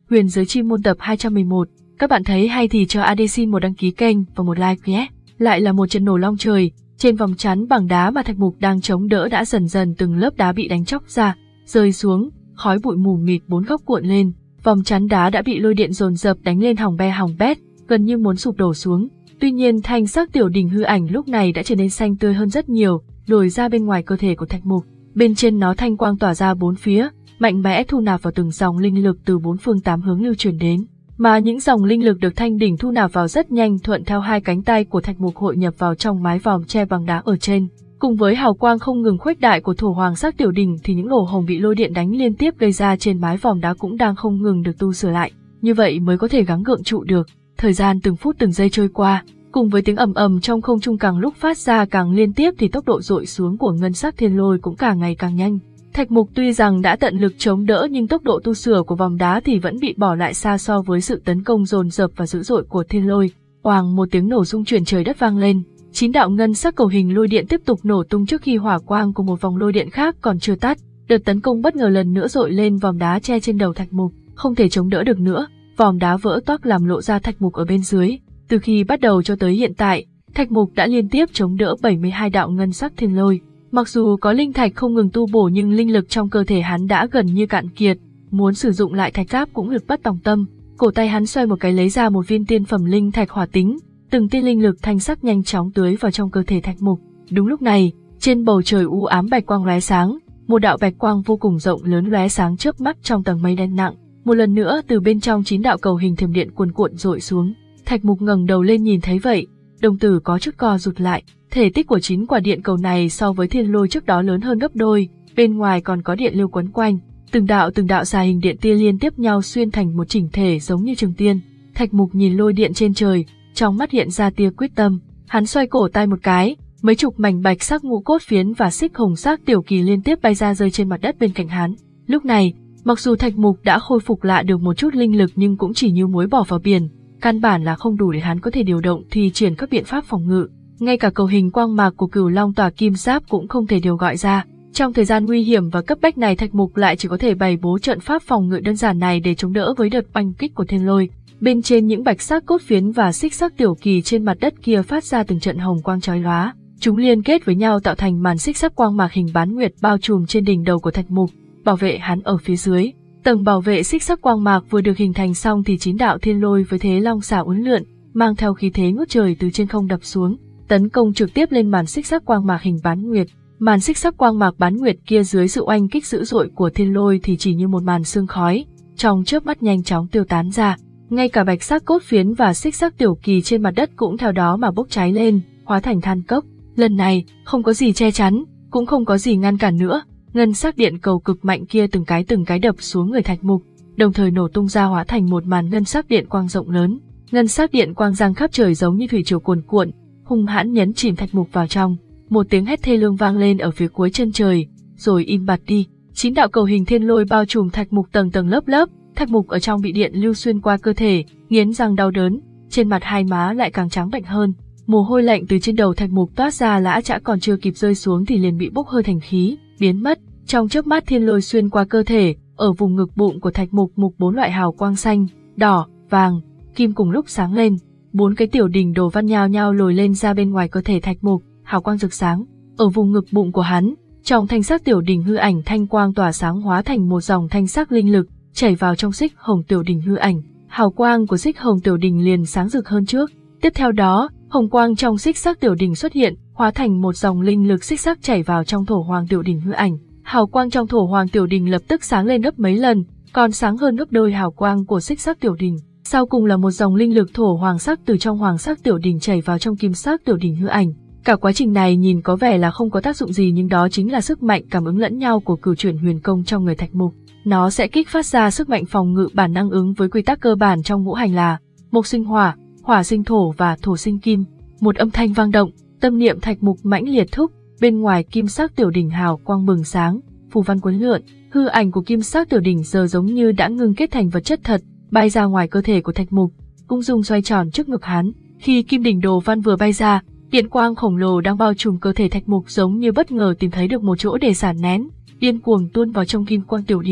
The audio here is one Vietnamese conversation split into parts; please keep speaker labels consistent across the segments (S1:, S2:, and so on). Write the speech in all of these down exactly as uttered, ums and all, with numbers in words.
S1: Huyền Giới Chi Môn tập hai trăm mười một. Các bạn thấy hay thì cho a đê xin một đăng ký kênh và một like nhé. Lại là một trận nổ long trời, trên vòng chắn bằng đá mà Thạch Mục đang chống đỡ đã dần dần từng lớp đá bị đánh chóc ra, rơi xuống, khói bụi mù mịt bốn góc cuộn lên, vòng chắn đá đã bị lôi điện dồn dập đánh lên hỏng be hỏng bét, gần như muốn sụp đổ xuống. Tuy nhiên thanh sắc tiểu đỉnh hư ảnh lúc này đã trở nên xanh tươi hơn rất nhiều, lồi ra bên ngoài cơ thể của Thạch Mục. Bên trên nó thanh quang tỏa ra bốn phía, mạnh mẽ thu nạp vào từng dòng linh lực từ bốn phương tám hướng lưu truyền đến. Mà những dòng linh lực được thanh đỉnh thu nạp vào rất nhanh thuận theo hai cánh tay của Thạch Mục hội nhập vào trong mái vòm che bằng đá ở trên. Cùng với hào quang không ngừng khuếch đại của thổ hoàng sắc tiểu đỉnh thì những lỗ hổng bị lôi điện đánh liên tiếp gây ra trên mái vòm đá cũng đang không ngừng được tu sửa lại. Như vậy mới có thể gắng gượng trụ được. Thời gian từng phút từng giây trôi qua, cùng với tiếng ầm ầm trong không trung càng lúc phát ra càng liên tiếp thì tốc độ dội xuống của ngân sắc thiên lôi cũng càng ngày càng nhanh. Thạch Mục tuy rằng đã tận lực chống đỡ nhưng tốc độ tu sửa của vòng đá thì vẫn bị bỏ lại xa so với sự tấn công dồn dập và dữ dội của thiên lôi. Oàng một tiếng nổ rung chuyển trời đất vang lên, chín đạo ngân sắc cầu hình lôi điện tiếp tục nổ tung trước khi hỏa quang của một vòng lôi điện khác còn chưa tắt. Đợt tấn công bất ngờ lần nữa dội lên vòm đá che trên đầu Thạch Mục, không thể chống đỡ được nữa, vòm đá vỡ toác làm lộ ra Thạch Mục ở bên dưới. Từ khi bắt đầu cho tới hiện tại, Thạch Mục đã liên tiếp chống đỡ bảy mươi hai đạo ngân sắc thiên lôi. Mặc dù có linh thạch không ngừng tu bổ nhưng linh lực trong cơ thể hắn đã gần như cạn kiệt, muốn sử dụng lại thạch cáp cũng lực bất tòng tâm. Cổ tay hắn xoay một cái lấy ra một viên tiên phẩm linh thạch hỏa tính, từng tia linh lực thanh sắc nhanh chóng tưới vào trong cơ thể Thạch Mục. Đúng lúc này, trên bầu trời u ám bạch quang lóe sáng, một đạo bạch quang vô cùng rộng lớn lóe sáng chớp mắt trong tầng mây đen nặng. Một lần nữa từ bên trong chín đạo cầu hình thiểm điện cuồn cuộn dội xuống. Thạch Mục ngẩng đầu lên nhìn thấy vậy, đồng tử có chút co rụt lại. Thể tích của chín quả điện cầu này so với thiên lôi trước đó lớn hơn gấp đôi, bên ngoài còn có điện lưu quấn quanh, từng đạo từng đạo xà hình điện tia liên tiếp nhau xuyên thành một chỉnh thể giống như trường tiên. Thạch Mục nhìn lôi điện trên trời, trong mắt hiện ra tia quyết tâm, hắn xoay cổ tay một cái, mấy chục mảnh bạch sắc ngũ cốt phiến và xích hồng sắc tiểu kỳ liên tiếp bay ra rơi trên mặt đất bên cạnh hắn. Lúc này, mặc dù Thạch Mục đã khôi phục lại được một chút linh lực nhưng cũng chỉ như muối bỏ vào biển, căn bản là không đủ để hắn có thể điều động thì triển các biện pháp phòng ngự. Ngay cả cầu hình quang mạc của Cửu Long Tỏa Kim Giáp cũng không thể điều gọi ra. Trong thời gian nguy hiểm và cấp bách này Thạch Mục lại chỉ có thể bày bố trận pháp phòng ngự đơn giản này để chống đỡ với đợt oanh kích của thiên lôi. Bên trên những bạch sắc cốt phiến và xích sắc tiểu kỳ trên mặt đất kia phát ra từng trận hồng quang chói lóa. Chúng liên kết với nhau tạo thành màn xích sắc quang mạc hình bán nguyệt bao trùm trên đỉnh đầu của Thạch Mục, bảo vệ hắn ở phía dưới. Tầng bảo vệ xích sắc quang mạc vừa được hình thành xong thì chín đạo thiên lôi với thế long xà uốn lượn, mang theo khí thế ngút trời từ trên không đập xuống, tấn công trực tiếp lên màn xích sắc quang mạc hình bán nguyệt. Màn xích sắc quang mạc bán nguyệt kia dưới sự oanh kích dữ dội của thiên lôi thì chỉ như một màn sương khói, trong chớp mắt nhanh chóng tiêu tán ra. Ngay cả bạch sắc cốt phiến và xích sắc tiểu kỳ trên mặt đất cũng theo đó mà bốc cháy lên, hóa thành than cốc. Lần này, không có gì che chắn, cũng không có gì ngăn cản nữa. Ngân sắc điện cầu cực mạnh kia từng cái từng cái đập xuống người Thạch Mục, đồng thời nổ tung ra hóa thành một màn ngân sắc điện quang rộng lớn. Ngân sắc điện quang giăng khắp trời giống như thủy triều cuồn cuộn, hung hãn nhấn chìm Thạch Mục vào trong. Một tiếng hét thê lương vang lên ở phía cuối chân trời, rồi im bặt đi. Chín đạo cầu hình thiên lôi bao trùm Thạch Mục tầng tầng lớp lớp. Thạch Mục ở trong bị điện lưu xuyên qua cơ thể, nghiến răng đau đớn, trên mặt hai má lại càng trắng bệch hơn. Mồ hôi lạnh từ trên đầu Thạch Mục toát ra lã chã còn chưa kịp rơi xuống thì liền bị bốc hơi thành khí, biến mất. Trong chớp mắt thiên lôi xuyên qua cơ thể, ở vùng ngực bụng của Thạch Mục mục bốn loại hào quang xanh, đỏ, vàng, kim cùng lúc sáng lên. Bốn cái tiểu đỉnh đồ văn nhao nhao lồi lên ra bên ngoài cơ thể Thạch Mục, hào quang rực sáng. Ở vùng ngực bụng của hắn, trong thanh sắc tiểu đỉnh hư ảnh thanh quang tỏa sáng hóa thành một dòng thanh sắc linh lực, chảy vào trong xích hồng tiểu đỉnh hư ảnh. Hào quang của xích hồng tiểu đỉnh liền sáng rực hơn trước. Tiếp theo đó, hồng quang trong xích sắc tiểu đỉnh xuất hiện, hóa thành một dòng linh lực xích sắc chảy vào trong thổ hoàng tiểu đỉnh hư ảnh. Hào quang trong thổ hoàng tiểu đỉnh lập tức sáng lên gấp mấy lần, còn sáng hơn gấp đôi hào quang của xích sắc tiểu đỉnh. Sau cùng là một dòng linh lực thổ hoàng sắc từ trong hoàng sắc tiểu đỉnh chảy vào trong kim sắc tiểu đỉnh hư ảnh. Cả quá trình này nhìn có vẻ là không có tác dụng gì nhưng đó chính là sức mạnh cảm ứng lẫn nhau của cửu chuyển huyền công trong người Thạch Mục. Nó sẽ kích phát ra sức mạnh phòng ngự bản năng ứng với quy tắc cơ bản trong ngũ hành là mộc sinh hỏa, hỏa sinh thổ và thổ sinh kim. Một âm thanh vang động, tâm niệm Thạch Mục mãnh liệt thúc, bên ngoài kim sắc tiểu đỉnh hào quang bừng sáng, phù văn cuốn lượn, hư ảnh của kim sắc tiểu đỉnh giờ giống như đã ngưng kết thành vật chất thật, bay ra ngoài cơ thể của Thạch Mục, ung dung xoay tròn trước ngực hắn. Khi kim đỉnh đồ văn vừa bay ra, điện quang khổng lồ đang bao trùm cơ thể Thạch Mục giống như bất ngờ tìm thấy được một chỗ để sản nén, điên cuồng tuôn vào trong kim quang tiểu đỉnh.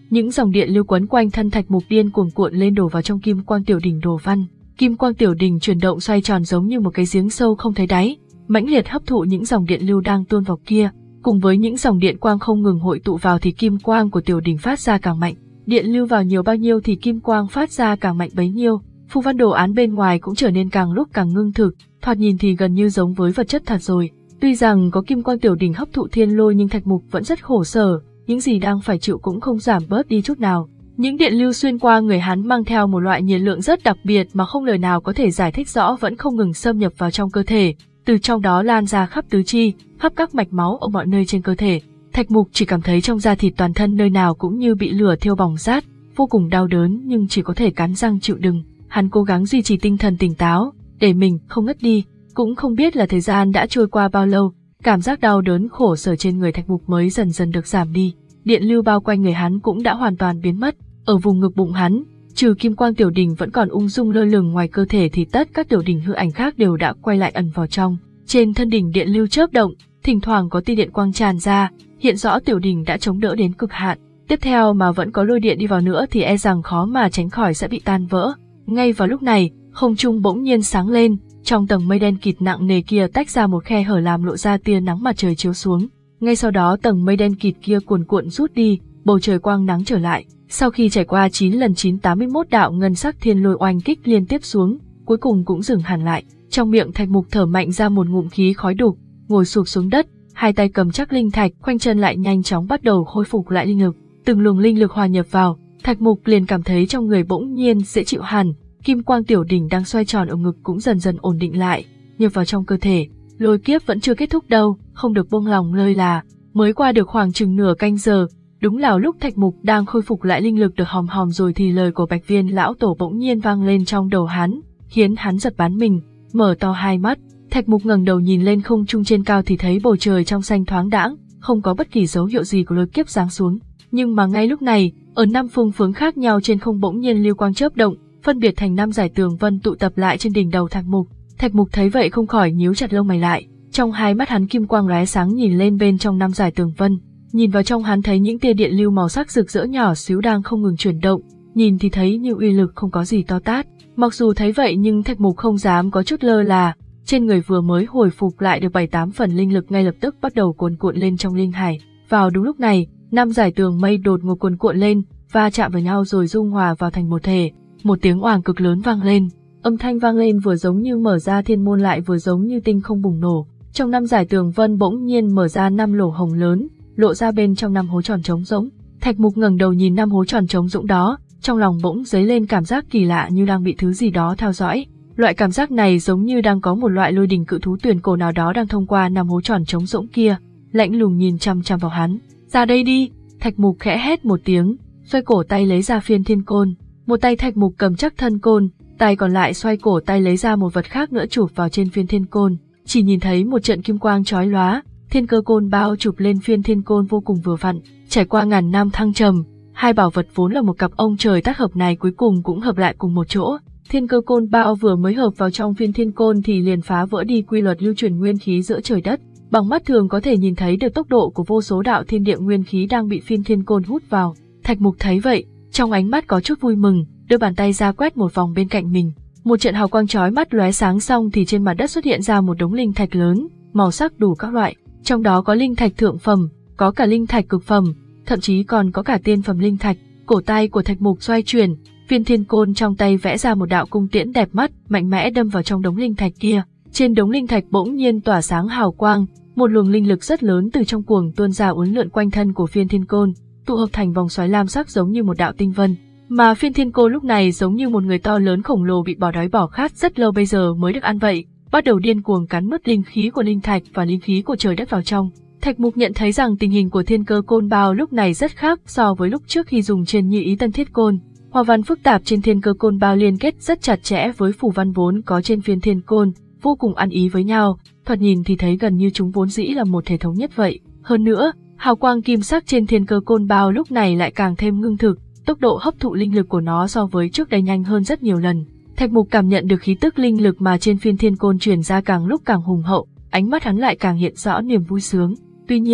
S1: những dòng điện lưu quấn quanh thân Thạch Mục điên cuồng cuộn lên đổ vào trong kim quang tiểu đỉnh đồ văn. Kim quang tiểu đỉnh chuyển động xoay tròn giống như một cái giếng sâu không thấy đáy, mãnh liệt hấp thụ những dòng điện lưu đang tuôn vào kia. Cùng với những dòng điện quang không ngừng hội tụ vào thì kim quang của tiểu đỉnh phát ra càng mạnh. Điện lưu vào nhiều bao nhiêu thì kim quang phát ra càng mạnh bấy nhiêu. Phù văn đồ án bên ngoài cũng trở nên càng lúc càng ngưng thực, thoạt nhìn thì gần như giống với vật chất thật rồi. Tuy rằng có kim quang tiểu đỉnh hấp thụ thiên lôi nhưng Thạch Mục vẫn rất khổ sở, những gì đang phải chịu cũng không giảm bớt đi chút nào. Những điện lưu xuyên qua người hắn mang theo một loại nhiệt lượng rất đặc biệt mà không lời nào có thể giải thích rõ, vẫn không ngừng xâm nhập vào trong cơ thể, từ trong đó lan ra khắp tứ chi, khắp các mạch máu ở mọi nơi trên cơ thể. Thạch Mục chỉ cảm thấy trong da thịt toàn thân nơi nào cũng như bị lửa thiêu bỏng rát, vô cùng đau đớn nhưng chỉ có thể cắn răng chịu đựng. Hắn cố gắng duy trì tinh thần tỉnh táo, để mình không ngất đi. Cũng không biết là thời gian đã trôi qua bao lâu, cảm giác đau đớn khổ sở trên người Thạch Mục mới dần dần được giảm đi. Điện lưu bao quanh người hắn cũng đã hoàn toàn biến mất. Ở vùng ngực bụng hắn, trừ kim quang tiểu đỉnh vẫn còn ung dung lơ lửng ngoài cơ thể thì tất các tiểu đỉnh hư ảnh khác đều đã quay lại ẩn vào trong. Trên thân đỉnh điện lưu chớp động, thỉnh thoảng có tia điện quang tràn ra, hiện rõ tiểu đỉnh đã chống đỡ đến cực hạn. Tiếp theo mà vẫn có lôi điện đi vào nữa thì e rằng khó mà tránh khỏi sẽ bị tan vỡ. Ngay vào lúc này, không trung bỗng nhiên sáng lên, trong tầng mây đen kịt nặng nề kia tách ra một khe hở làm lộ ra tia nắng mặt trời chiếu xuống. Ngay sau đó tầng mây đen kịt kia cuồn cuộn rút đi, bầu trời quang nắng trở lại. Sau khi trải qua chín lần chín tám mươi mốt đạo ngân sắc thiên lôi oanh kích liên tiếp xuống, cuối cùng cũng dừng hẳn lại. Trong miệng Thạch Mục thở mạnh ra một ngụm khí khói đục, ngồi sụp xuống đất, hai tay cầm chắc linh thạch, khoanh chân lại nhanh chóng bắt đầu khôi phục lại linh lực. Từng luồng linh lực hòa nhập vào, Thạch Mục liền cảm thấy trong người bỗng nhiên dễ chịu hẳn, kim quang tiểu đỉnh đang xoay tròn ở ngực cũng dần dần ổn định lại, nhập vào trong cơ thể. Lôi kiếp vẫn chưa kết thúc đâu, không được buông lòng lơi là. Mới qua được khoảng chừng nửa canh giờ, đúng là lúc Thạch Mục đang khôi phục lại linh lực được hòm hòm rồi thì lời của Bạch Viên lão tổ bỗng nhiên vang lên trong đầu hắn, khiến hắn giật bắn mình, mở to hai mắt. Thạch Mục ngẩng đầu nhìn lên không trung trên cao thì thấy bầu trời trong xanh thoáng đãng, không có bất kỳ dấu hiệu gì của lôi kiếp giáng xuống. Nhưng mà ngay lúc này, ở năm phương hướng khác nhau trên không bỗng nhiên lưu quang chớp động, phân biệt thành năm dải tường vân tụ tập lại trên đỉnh đầu Thạch Mục. Thạch Mục thấy vậy không khỏi nhíu chặt lông mày lại, trong hai mắt hắn kim quang lóe sáng nhìn lên bên trong năm dải tường vân. Nhìn vào trong hắn thấy những tia điện lưu màu sắc rực rỡ nhỏ xíu đang không ngừng chuyển động, nhìn thì thấy như uy lực không có gì to tát. Mặc dù thấy vậy nhưng Thạch Mục không dám có chút lơ là, trên người vừa mới hồi phục lại được bảy tám phần linh lực ngay lập tức bắt đầu cuồn cuộn lên trong linh hải. Vào đúng lúc này, năm dải tường mây đột ngột cuồn cuộn lên, va chạm vào nhau rồi dung hòa vào thành một thể. Một tiếng oàng cực lớn vang lên, âm thanh vang lên vừa giống như mở ra thiên môn lại vừa giống như tinh không bùng nổ. Trong năm dải tường vân bỗng nhiên mở ra năm lỗ hổng lớn, lộ ra bên trong năm hố tròn trống rỗng. Thạch Mục ngẩng đầu nhìn năm hố tròn trống rỗng đó, trong lòng bỗng dấy lên cảm giác kỳ lạ như đang bị thứ gì đó theo dõi. Loại cảm giác này giống như đang có một loại lôi đình cự thú tuyển cổ nào đó đang thông qua năm hố tròn trống rỗng kia, lạnh lùng nhìn chăm chăm vào hắn. Ra đây đi! Thạch Mục khẽ hét một tiếng, xoay cổ tay lấy ra phiên thiên côn. Một tay Thạch Mục cầm chắc thân côn, tay còn lại xoay cổ tay lấy ra một vật khác nữa chụp vào trên phiên thiên côn. Chỉ nhìn thấy một trận kim quang chói lóa, thiên cơ côn bao chụp lên phiên thiên côn vô cùng vừa vặn. Trải qua ngàn năm thăng trầm, hai bảo vật vốn là một cặp ông trời tác hợp này cuối cùng cũng hợp lại cùng một chỗ. Thiên cơ côn bao vừa mới hợp vào trong phiên thiên côn thì liền phá vỡ đi quy luật lưu chuyển nguyên khí giữa trời đất. Bằng mắt thường có thể nhìn thấy được tốc độ của vô số đạo thiên địa nguyên khí đang bị phiên thiên côn hút vào. Thạch Mục thấy vậy, trong ánh mắt có chút vui mừng, đưa bàn tay ra quét một vòng bên cạnh mình. Một trận hào quang chói mắt lóe sáng xong thì trên mặt đất xuất hiện ra một đống linh thạch lớn, màu sắc đủ các loại, trong đó có linh thạch thượng phẩm, có cả linh thạch cực phẩm, thậm chí còn có cả tiên phẩm linh thạch. Cổ tay của Thạch Mục xoay chuyển, phiên thiên côn trong tay vẽ ra một đạo cung tiễn đẹp mắt, mạnh mẽ đâm vào trong đống linh thạch kia. Trên đống linh thạch bỗng nhiên tỏa sáng hào quang, một luồng linh lực rất lớn từ trong cuồng tuôn ra uốn lượn quanh thân của phiên thiên côn, tụ hợp thành vòng xoáy lam sắc giống như một đạo tinh vân. Mà phiên thiên côn lúc này giống như một người to lớn khổng lồ bị bỏ đói bỏ khát rất lâu bây giờ mới được ăn vậy, bắt đầu điên cuồng cắn mất linh khí của linh thạch và linh khí của trời đất vào trong. Thạch Mục nhận thấy rằng tình hình của thiên cơ côn bao lúc này rất khác so với lúc trước khi dùng trên Như Ý Tân Thiết Côn. Hoa văn phức tạp trên thiên cơ côn bao liên kết rất chặt chẽ với phù văn vốn có trên phiên thiên côn, vô cùng ăn ý với nhau, thoạt nhìn thì thấy gần như chúng vốn dĩ là một thể thống nhất vậy. Hơn nữa, hào quang kim sắc trên thiên cơ côn bao lúc này lại càng thêm ngưng thực, tốc độ hấp thụ linh lực của nó so với trước đây nhanh hơn rất nhiều lần. Thạch Mục cảm nhận được khí tức linh lực mà trên phiên thiên côn truyền ra càng lúc càng hùng hậu, ánh mắt hắn lại càng hiện rõ niềm vui sướng. Tuy nhiên,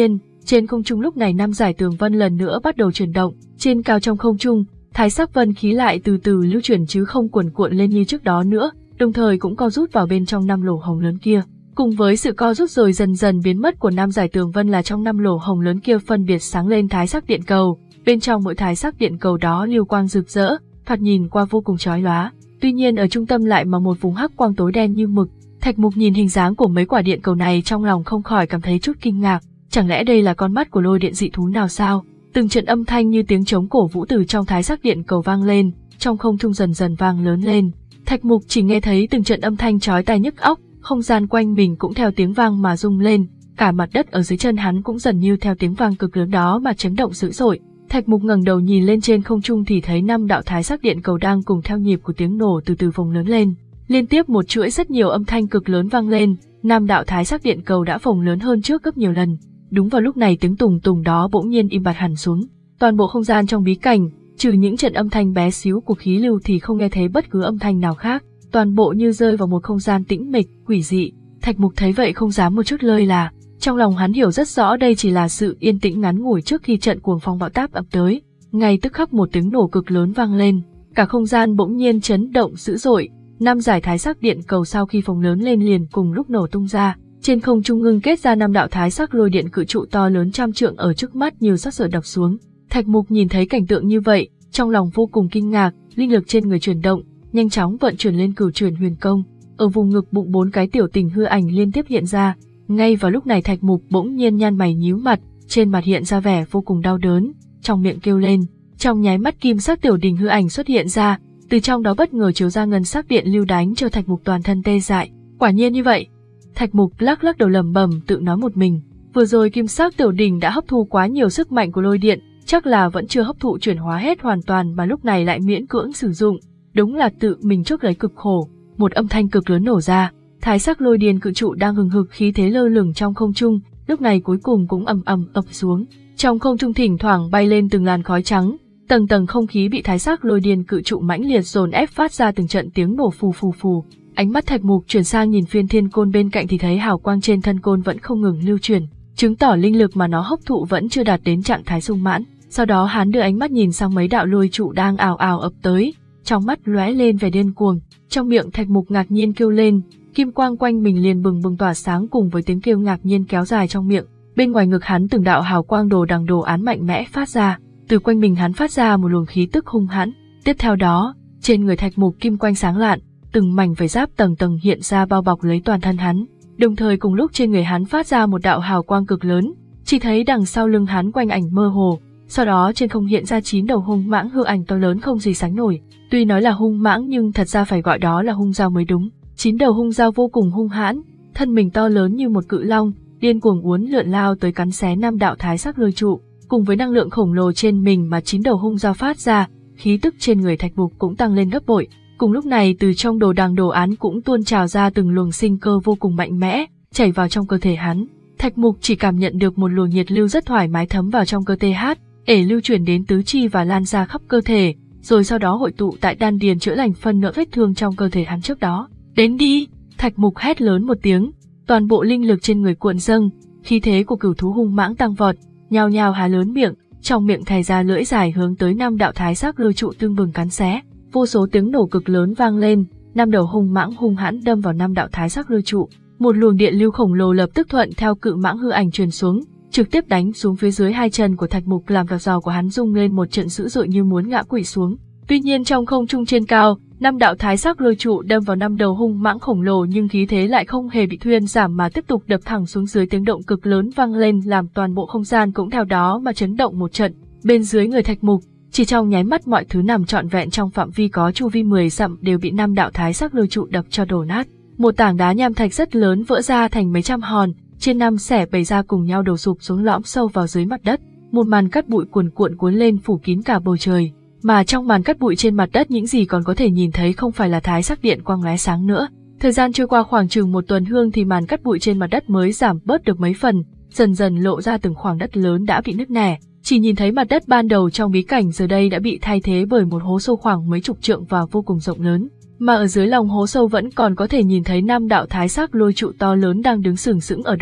S1: Trên không trung lúc này năm dải tường vân lần nữa bắt đầu chuyển động, trên cao trong không trung, thái sắc vân khí lại từ từ lưu chuyển chứ không cuồn cuộn lên như trước đó nữa, đồng thời cũng co rút vào bên trong năm lỗ hồng lớn kia. Cùng với sự co rút rồi dần dần biến mất của năm dải tường vân là trong năm lỗ hồng lớn kia phân biệt sáng lên thái sắc điện cầu, bên trong mỗi thái sắc điện cầu đó lưu quang rực rỡ, thoạt nhìn qua vô cùng chói lóa. Tuy nhiên ở trung tâm lại mà một vùng hắc quang tối đen như mực. Thạch Mục nhìn hình dáng của mấy quả điện cầu này trong lòng không khỏi cảm thấy chút kinh ngạc, chẳng lẽ đây là con mắt của lôi điện dị thú nào sao? Từng trận âm thanh như tiếng trống cổ vũ từ trong thái sắc điện cầu vang lên, trong không trung dần dần vang lớn lên. Thạch Mục chỉ nghe thấy từng trận âm thanh chói tai nhức óc, không gian quanh mình cũng theo tiếng vang mà rung lên, cả mặt đất ở dưới chân hắn cũng dần như theo tiếng vang cực lớn đó mà chấn động dữ dội. Thạch Mục ngẩng đầu nhìn lên trên không trung thì thấy năm đạo thái sắc điện cầu đang cùng theo nhịp của tiếng nổ từ từ phồng lớn lên. Liên tiếp một chuỗi rất nhiều âm thanh cực lớn vang lên, năm đạo thái sắc điện cầu đã phồng lớn hơn trước gấp nhiều lần. Đúng vào lúc này tiếng tùng tùng đó bỗng nhiên im bặt hẳn xuống. Toàn bộ không gian trong bí cảnh, trừ những trận âm thanh bé xíu của khí lưu thì không nghe thấy bất cứ âm thanh nào khác. Toàn bộ như rơi vào một không gian tĩnh mịch, quỷ dị. Thạch Mục thấy vậy không dám một chút lơi là. Trong lòng hắn hiểu rất rõ đây chỉ là sự yên tĩnh ngắn ngủi trước khi trận cuồng phong bão táp ập tới. Ngay tức khắc một tiếng nổ cực lớn vang lên, cả không gian bỗng nhiên chấn động dữ dội. Năm dải thái sắc điện cầu sau khi phồng lớn lên liền cùng lúc nổ tung ra. Trên không trung ngưng kết ra năm đạo thái sắc lôi điện cự trụ to lớn trăm trượng ở trước mắt như sắt sợi đập xuống. Thạch Mục nhìn thấy cảnh tượng như vậy, trong lòng vô cùng kinh ngạc, linh lực trên người chuyển động, nhanh chóng vận chuyển lên cửu truyền huyền công. Ở vùng ngực bụng bốn cái tiểu tình hư ảnh liên tiếp hiện ra. Ngay vào lúc này Thạch Mục bỗng nhiên nhăn mày nhíu mặt, trên mặt hiện ra vẻ vô cùng đau đớn, trong miệng kêu lên. Trong nháy mắt kim sắc tiểu đình hư ảnh xuất hiện ra, từ trong đó bất ngờ chiếu ra ngân sắc điện lưu đánh cho Thạch Mục toàn thân tê dại. Quả nhiên như vậy. Thạch Mục lắc lắc đầu lẩm bẩm tự nói một mình. Vừa rồi kim sắc tiểu đình đã hấp thu quá nhiều sức mạnh của lôi điện, chắc là vẫn chưa hấp thụ chuyển hóa hết hoàn toàn mà lúc này lại miễn cưỡng sử dụng. Đúng là tự mình chuốc lấy cực khổ. Một âm thanh cực lớn nổ ra. Thái sắc lôi điện cự trụ đang hừng hực khí thế lơ lửng trong không trung, lúc này cuối cùng cũng ầm ầm ập xuống. Trong không trung thỉnh thoảng bay lên từng làn khói trắng, tầng tầng không khí bị thái sắc lôi điện cự trụ mãnh liệt dồn ép phát ra từng trận tiếng nổ phù phù phù. Ánh mắt Thạch Mục chuyển sang nhìn phiên thiên côn bên cạnh thì thấy hào quang trên thân côn vẫn không ngừng lưu chuyển, chứng tỏ linh lực mà nó hấp thụ vẫn chưa đạt đến trạng thái sung mãn. Sau đó hắn đưa ánh mắt nhìn sang mấy đạo lôi trụ đang ào ào ập tới, trong mắt lóe lên vẻ điên cuồng, trong miệng Thạch Mục ngạc nhiên kêu lên. Kim quang quanh mình liền bừng bừng tỏa sáng cùng với tiếng kêu ngạc nhiên kéo dài trong miệng. Bên ngoài ngực hắn từng đạo hào quang đồ đằng đồ án mạnh mẽ phát ra, từ quanh mình hắn phát ra một luồng khí tức hung hãn. Tiếp theo đó, trên người Thạch Mục kim quang sáng lạn, từng mảnh vải giáp tầng tầng hiện ra bao bọc lấy toàn thân hắn. Đồng thời cùng lúc trên người hắn phát ra một đạo hào quang cực lớn, chỉ thấy đằng sau lưng hắn quanh ảnh mơ hồ. Sau đó trên không hiện ra chín đầu hung mãng hư ảnh to lớn không gì sánh nổi. Tuy nói là hung mãng nhưng thật ra phải gọi đó là hung dao mới đúng. Chín đầu hung dao vô cùng hung hãn, thân mình to lớn như một cự long, điên cuồng uốn lượn lao tới cắn xé năm đạo thái sắc lôi trụ. Cùng với năng lượng khổng lồ trên mình mà chín đầu hung dao phát ra, khí tức trên người Thạch Mục cũng tăng lên gấp bội. Cùng lúc này từ trong đồ đằng đồ án cũng tuôn trào ra từng luồng sinh cơ vô cùng mạnh mẽ, chảy vào trong cơ thể hắn. Thạch Mục chỉ cảm nhận được một luồng nhiệt lưu rất thoải mái thấm vào trong cơ thể hắn, ể lưu chuyển đến tứ chi và lan ra khắp cơ thể, rồi sau đó hội tụ tại đan điền chữa lành phân nửa vết thương trong cơ thể hắn trước đó. Đến đi! Thạch Mục hét lớn một tiếng, toàn bộ linh lực trên người cuộn dâng, khí thế của cửu thú hung mãng tăng vọt, nhao nhao há lớn miệng, trong miệng thảy ra lưỡi dài hướng tới năm đạo thái sắc lôi trụ tương bừng cắn xé. Vô số tiếng nổ cực lớn vang lên, năm đầu hung mãng hung hãn đâm vào năm đạo thái sắc lôi trụ. Một luồng điện lưu khổng lồ lập tức thuận theo cự mãng hư ảnh truyền xuống, trực tiếp đánh xuống phía dưới hai chân của Thạch Mục làm vạt giò của hắn rung lên một trận dữ dội như muốn ngã quỵ xuống. Tuy nhiên trong không trung trên cao, năm đạo thái sắc lôi trụ đâm vào năm đầu hung mãng khổng lồ nhưng khí thế lại không hề bị thuyên giảm mà tiếp tục đập thẳng xuống dưới, tiếng động cực lớn vang lên làm toàn bộ không gian cũng theo đó mà chấn động một trận. Bên dưới người Thạch Mục, chỉ trong nháy mắt mọi thứ nằm trọn vẹn trong phạm vi có chu vi mười dặm đều bị năm đạo thái sắc lôi trụ đập cho đổ nát. Một tảng đá nham thạch rất lớn vỡ ra thành mấy trăm hòn, trên năm xẻ bày ra cùng nhau đổ sụp xuống lõm sâu vào dưới mặt đất. Một màn cát bụi cuồn cuộn cuốn lên phủ kín cả bầu trời. Mà trong màn cát bụi trên mặt đất những gì còn có thể nhìn thấy không phải là thái sắc điện quang lóe sáng nữa. Thời gian trôi qua khoảng chừng một tuần hương thì màn cát bụi trên mặt đất mới giảm bớt được mấy phần, dần dần lộ ra từng khoảng đất lớn đã bị nứt nẻ. Chỉ nhìn thấy mặt đất ban đầu trong bí cảnh giờ đây đã bị thay thế bởi một hố sâu khoảng mấy chục trượng và vô cùng rộng lớn. Mà ở dưới lòng hố sâu vẫn còn có thể nhìn thấy năm đạo thái sắc lôi trụ to lớn đang đứng sừng sững ở đó.